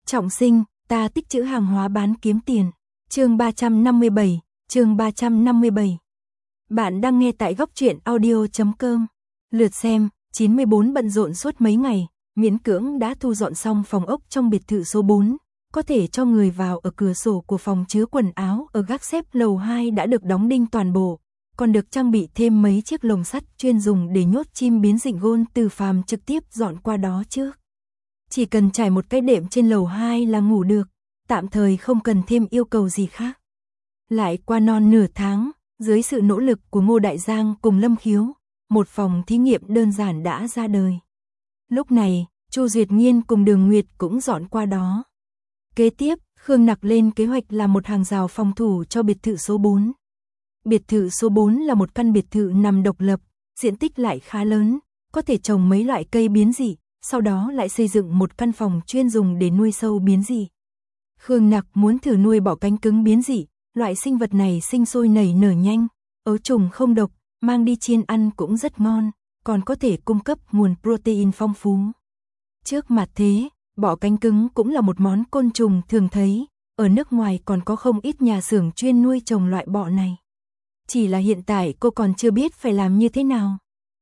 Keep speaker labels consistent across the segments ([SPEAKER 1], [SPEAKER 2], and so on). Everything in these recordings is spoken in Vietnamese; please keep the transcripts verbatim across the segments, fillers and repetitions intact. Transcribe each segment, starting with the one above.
[SPEAKER 1] Trọng sinh, ta tích trữ hàng hóa bán kiếm tiền. Chương ba trăm năm mươi bảy, chương ba trăm năm mươi bảy. Bạn đang nghe tại góc truyện audio chấm com. Lượt xem, chín mươi bốn bận rộn suốt mấy ngày, miễn cưỡng đã thu dọn xong phòng ốc trong biệt thự số bốn, có thể cho người vào ở cửa sổ của phòng chứa quần áo ở gác xếp lầu hai đã được đóng đinh toàn bộ, còn được trang bị thêm mấy chiếc lồng sắt chuyên dùng để nhốt chim biến dị gôn Từ Phàm trực tiếp dọn qua đó trước. Chỉ cần trải một cái đệm trên lầu hai là ngủ được, tạm thời không cần thêm yêu cầu gì khác. Lại qua non nửa tháng, dưới sự nỗ lực của Ngô Đại Giang cùng Lâm Khiếu, một phòng thí nghiệm đơn giản đã ra đời. Lúc này, Chu Duyệt Nghiên cùng Đường Nguyệt cũng dọn qua đó. Kế tiếp, Khương Nặc lên kế hoạch làm một hàng rào phòng thủ cho biệt thự số bốn. Biệt thự số bốn là một căn biệt thự nằm độc lập, diện tích lại khá lớn, có thể trồng mấy loại cây biến dị, sau đó lại xây dựng một căn phòng chuyên dùng để nuôi sâu biến dị. Khương Nặc muốn thử nuôi bọ cánh cứng biến dị, loại sinh vật này sinh sôi nảy nở nhanh, ấu trùng không độc, mang đi chiên ăn cũng rất ngon, còn có thể cung cấp nguồn protein phong phú. Trước mặt thế, bọ cánh cứng cũng là một món côn trùng thường thấy, ở nước ngoài còn có không ít nhà xưởng chuyên nuôi trồng loại bọ này. Chỉ là hiện tại cô còn chưa biết phải làm như thế nào.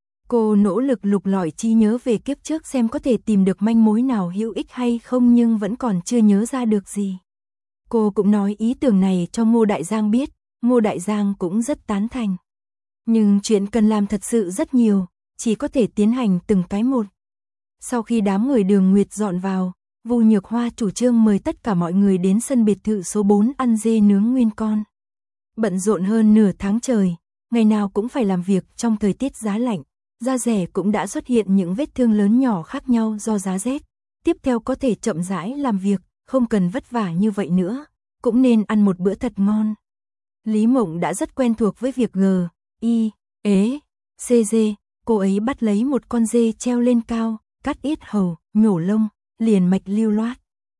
[SPEAKER 1] Cô nỗ lực lục lọi trí nhớ về kiếp trước xem có thể tìm được manh mối nào hữu ích hay không, nhưng vẫn còn chưa nhớ ra được gì. Cô cũng nói ý tưởng này cho Ngô Đại Giang biết, Ngô Đại Giang cũng rất tán thành. Nhưng chuyện cần làm thật sự rất nhiều, chỉ có thể tiến hành từng cái một. Sau khi đám người Đường Nguyệt dọn vào, Vu Nhược Hoa chủ trương mời tất cả mọi người đến sân biệt thự số bốn ăn dê nướng nguyên con. Bận rộn hơn nửa tháng trời, ngày nào cũng phải làm việc trong thời tiết giá lạnh, da rẻ cũng đã xuất hiện những vết thương lớn nhỏ khác nhau do giá rét. Tiếp theo có thể chậm rãi làm việc, không cần vất vả như vậy nữa, cũng nên ăn một bữa thật ngon. Lý Mộng đã rất quen thuộc với việc g, i, ế, cg, cô ấy bắt lấy một con dê treo lên cao, cắt ít hầu, nhổ lông, liền mạch lưu loát.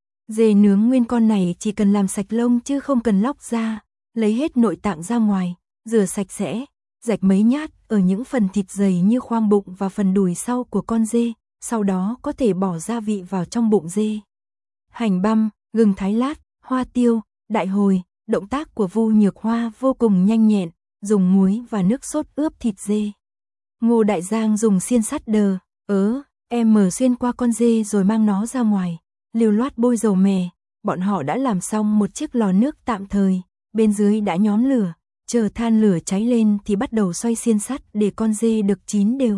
[SPEAKER 1] Dê nướng nguyên con này chỉ cần làm sạch lông chứ không cần lóc ra, lấy hết nội tạng ra ngoài, rửa sạch sẽ, rạch mấy nhát ở những phần thịt dày như khoang bụng và phần đùi sau của con dê, sau đó có thể bỏ gia vị vào trong bụng dê. Hành băm, gừng thái lát, hoa tiêu, đại hồi, động tác của Vu Nhược Hoa vô cùng nhanh nhẹn, dùng muối và nước sốt ướp thịt dê. Ngô Đại Giang dùng xiên sắt đờ, ớ, em mở xuyên qua con dê rồi mang nó ra ngoài, liều loát bôi dầu mè. Bọn họ đã làm xong một chiếc lò nước tạm thời, bên dưới đã nhóm lửa, chờ than lửa cháy lên thì bắt đầu xoay xiên sắt để con dê được chín đều.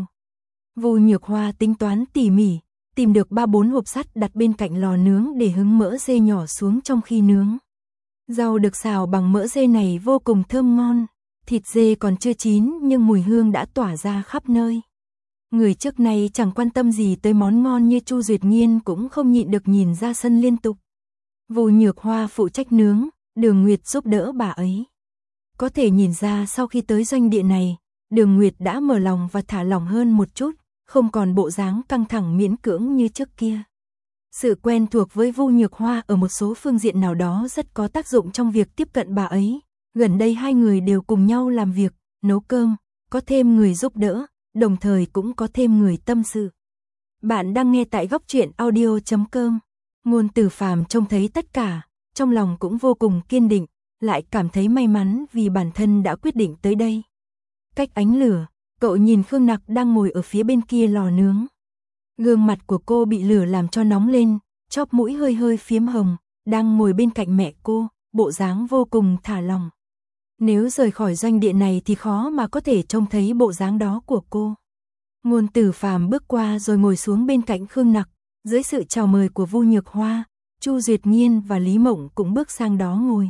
[SPEAKER 1] Vu Nhược Hoa tính toán tỉ mỉ, tìm được ba bốn hộp sắt đặt bên cạnh lò nướng để hứng mỡ dê nhỏ xuống trong khi nướng. Rau được xào bằng mỡ dê này vô cùng thơm ngon, thịt dê còn chưa chín nhưng mùi hương đã tỏa ra khắp nơi. Người trước này chẳng quan tâm gì tới món ngon như Chu Duyệt Nghiên cũng không nhịn được nhìn ra sân liên tục. Vu Nhược Hoa phụ trách nướng, Đường Nguyệt giúp đỡ bà ấy. Có thể nhìn ra sau khi tới doanh địa này, Đường Nguyệt đã mở lòng và thả lỏng hơn một chút, không còn bộ dáng căng thẳng miễn cưỡng như trước kia. Sự quen thuộc với Vu Nhược Hoa ở một số phương diện nào đó rất có tác dụng trong việc tiếp cận bà ấy. Gần đây hai người đều cùng nhau làm việc, nấu cơm, có thêm người giúp đỡ, đồng thời cũng có thêm người tâm sự. Bạn đang nghe tại góc truyện audio chấm com. Ngôn Từ Phàm trông thấy tất cả, trong lòng cũng vô cùng kiên định, lại cảm thấy may mắn vì bản thân đã quyết định tới đây. Cách ánh lửa, cậu nhìn Khương Nặc đang ngồi ở phía bên kia lò nướng. Gương mặt của cô bị lửa làm cho nóng lên, chóp mũi hơi hơi phiếm hồng, đang ngồi bên cạnh mẹ cô, bộ dáng vô cùng thả lỏng. Nếu rời khỏi doanh địa này thì khó mà có thể trông thấy bộ dáng đó của cô. Ngôn Từ Phàm bước qua rồi ngồi xuống bên cạnh Khương Nặc, dưới sự chào mời của Vu Nhược Hoa, Chu Duyệt Nghiên và Lý Mộng cũng bước sang đó ngồi.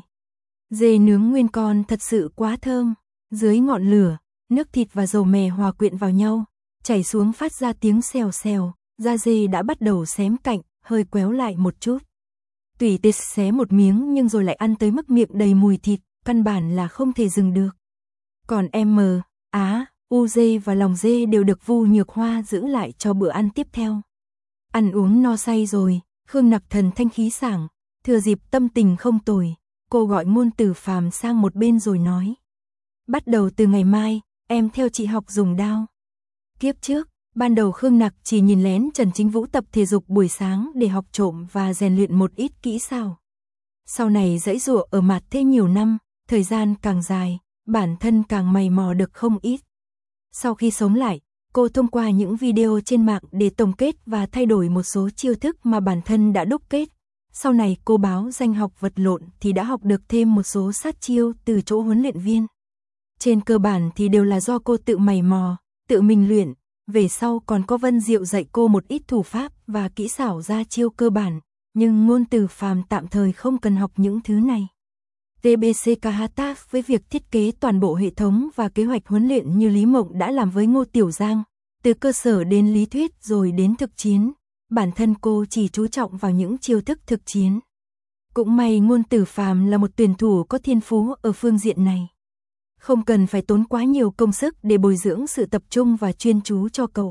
[SPEAKER 1] Dê nướng nguyên con thật sự quá thơm, dưới ngọn lửa, nước thịt và dầu mè hòa quyện vào nhau, chảy xuống phát ra tiếng xèo xèo, da dê đã bắt đầu xém cạnh, hơi quéo lại một chút. Tùy tiện xé một miếng nhưng rồi lại ăn tới mức miệng đầy mùi thịt, căn bản là không thể dừng được. Còn M, Á, U dê và lòng dê đều được Vu Nhược Hoa giữ lại cho bữa ăn tiếp theo. Ăn uống no say rồi, Khương Nặc thần thanh khí sảng, thừa dịp tâm tình không tồi, cô gọi Ngôn Từ Phàm sang một bên rồi nói. Bắt đầu từ ngày mai, em theo chị học dùng đao. Kiếp trước, Ban đầu Khương Nặc chỉ nhìn lén Trần Chính Vũ tập thể dục buổi sáng để học trộm và rèn luyện một ít kỹ xảo. Sau này giãy giụa ở mặt thế nhiều năm, thời gian càng dài, bản thân càng mày mò được không ít. Sau khi sống lại, cô thông qua những video trên mạng để tổng kết và thay đổi một số chiêu thức mà bản thân đã đúc kết. Sau này cô báo danh học vật lộn thì đã học được thêm một số sát chiêu từ chỗ huấn luyện viên. Trên cơ bản thì đều là do cô tự mày mò, tự mình luyện. Về sau còn có Vân Diệu dạy cô một ít thủ pháp và kỹ xảo ra chiêu cơ bản, nhưng Ngôn Từ Phàm tạm thời không cần học những thứ này. tê bê xê Kahata với việc thiết kế toàn bộ hệ thống và kế hoạch huấn luyện như Lý Mộng đã làm với Ngô Tiểu Giang, từ cơ sở đến lý thuyết rồi đến thực chiến, bản thân cô chỉ chú trọng vào những chiêu thức thực chiến. Cũng may Ngôn Từ Phàm là một tuyển thủ có thiên phú ở phương diện này. Không cần phải tốn quá nhiều công sức để bồi dưỡng sự tập trung và chuyên chú cho cậu.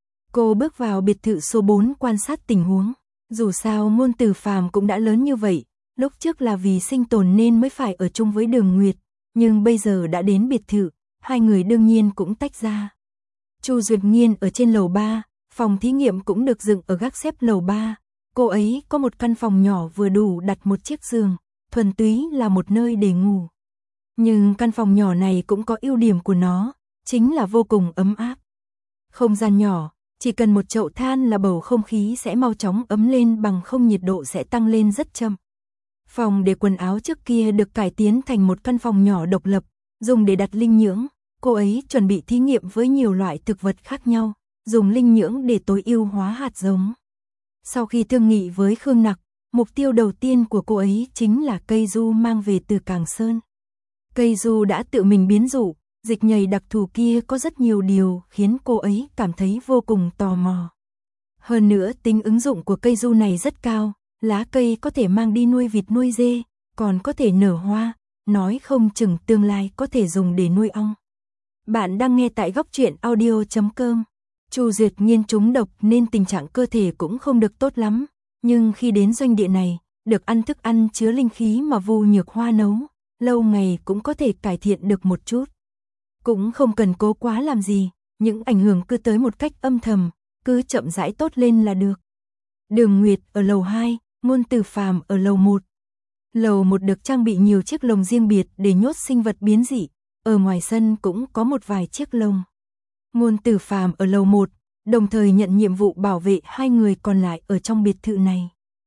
[SPEAKER 1] Cô bước vào biệt thự số bốn quan sát tình huống. Dù sao Ngôn Từ Phàm cũng đã lớn như vậy, lúc trước là vì sinh tồn nên mới phải ở chung với Đường Nguyệt, nhưng bây giờ đã đến biệt thự, hai người đương nhiên cũng tách ra. Chu Duyệt Nghiên ở trên lầu ba, phòng thí nghiệm cũng được dựng ở gác xếp lầu ba. Cô ấy có một căn phòng nhỏ vừa đủ đặt một chiếc giường, thuần túy là một nơi để ngủ. Nhưng căn phòng nhỏ này cũng có ưu điểm của nó, chính là vô cùng ấm áp. Không gian nhỏ, chỉ cần một chậu than là bầu không khí sẽ mau chóng ấm lên, bằng không nhiệt độ sẽ tăng lên rất chậm. Phòng để quần áo trước kia được cải tiến thành một căn phòng nhỏ độc lập, dùng để đặt linh nhưỡng. Cô ấy chuẩn bị thí nghiệm với nhiều loại thực vật khác nhau, dùng linh nhưỡng để tối ưu hóa hạt giống. Sau khi thương nghị với Khương Nặc, mục tiêu đầu tiên của cô ấy chính là cây du mang về từ Càng Sơn. Cây du đã tự mình biến dụ, dịch nhầy đặc thù kia có rất nhiều điều khiến cô ấy cảm thấy vô cùng tò mò. Hơn nữa tính ứng dụng của cây du này rất cao, lá cây có thể mang đi nuôi vịt nuôi dê, còn có thể nở hoa, nói không chừng tương lai có thể dùng để nuôi ong. Bạn đang nghe tại góc truyện audio chấm com. Chu Duyệt Nghiên trúng độc nên tình trạng cơ thể cũng không được tốt lắm, nhưng khi đến doanh địa này, được ăn thức ăn chứa linh khí mà Vu Nhược Hoa nấu, lâu ngày cũng có thể cải thiện được một chút. Cũng không cần cố quá làm gì, những ảnh hưởng cứ tới một cách âm thầm, cứ chậm rãi tốt lên là được. Đường Nguyệt ở lầu hai, Ngôn Từ Phàm ở lầu một. Lầu một được trang bị nhiều chiếc lồng riêng biệt để nhốt sinh vật biến dị, ở ngoài sân cũng có một vài chiếc lồng. Ngôn Từ Phàm ở lầu một, đồng thời nhận nhiệm vụ bảo vệ hai người còn lại ở trong biệt thự này.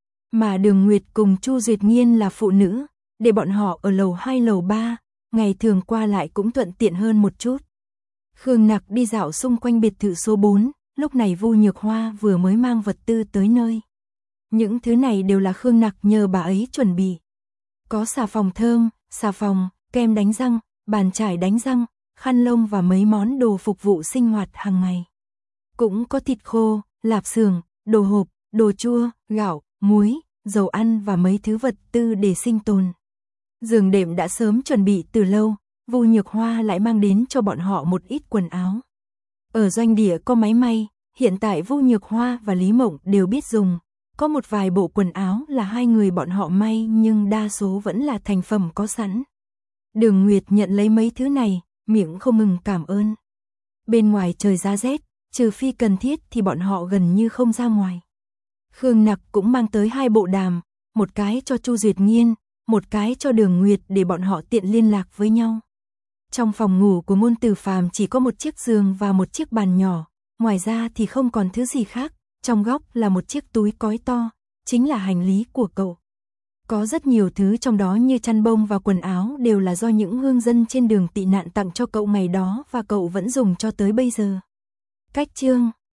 [SPEAKER 1] Mà Đường Nguyệt cùng Chu Duyệt Nghiên là phụ nữ, để bọn họ ở lầu hai lầu ba, ngày thường qua lại cũng thuận tiện hơn một chút. Khương Nặc đi dạo xung quanh biệt thự số bốn, lúc này Vu Nhược Hoa vừa mới mang vật tư tới nơi. Những thứ này đều là Khương Nặc nhờ bà ấy chuẩn bị. Có xà phòng thơm, xà phòng, kem đánh răng, bàn chải đánh răng, khăn lông và mấy món đồ phục vụ sinh hoạt hàng ngày. Cũng có thịt khô, lạp xưởng, đồ hộp, đồ chua, gạo, muối, dầu ăn và mấy thứ vật tư để sinh tồn. Giường đệm đã sớm chuẩn bị từ lâu, Vu Nhược Hoa lại mang đến cho bọn họ một ít quần áo. Ở doanh địa có máy may, hiện tại Vu Nhược Hoa và Lý Mộng đều biết dùng. Có một vài bộ quần áo là hai người bọn họ may nhưng đa số vẫn là thành phẩm có sẵn. Đường Nguyệt nhận lấy mấy thứ này, miệng không ngừng cảm ơn. Bên ngoài trời giá rét, trừ phi cần thiết thì bọn họ gần như không ra ngoài. Khương Nặc cũng mang tới hai bộ đàm, một cái cho Chu Duyệt Nghiên, một cái cho Đường Nguyệt để bọn họ tiện liên lạc với nhau. Trong phòng ngủ của Ngôn Từ Phàm chỉ có một chiếc giường và một chiếc bàn nhỏ, ngoài ra thì không còn thứ gì khác. Trong góc là một chiếc túi cói to, chính là hành lý của cậu. Có rất nhiều thứ trong đó như chăn bông và quần áo đều là do những hương dân trên đường tị nạn tặng cho cậu ngày đó và cậu vẫn dùng cho tới bây giờ. Cách chương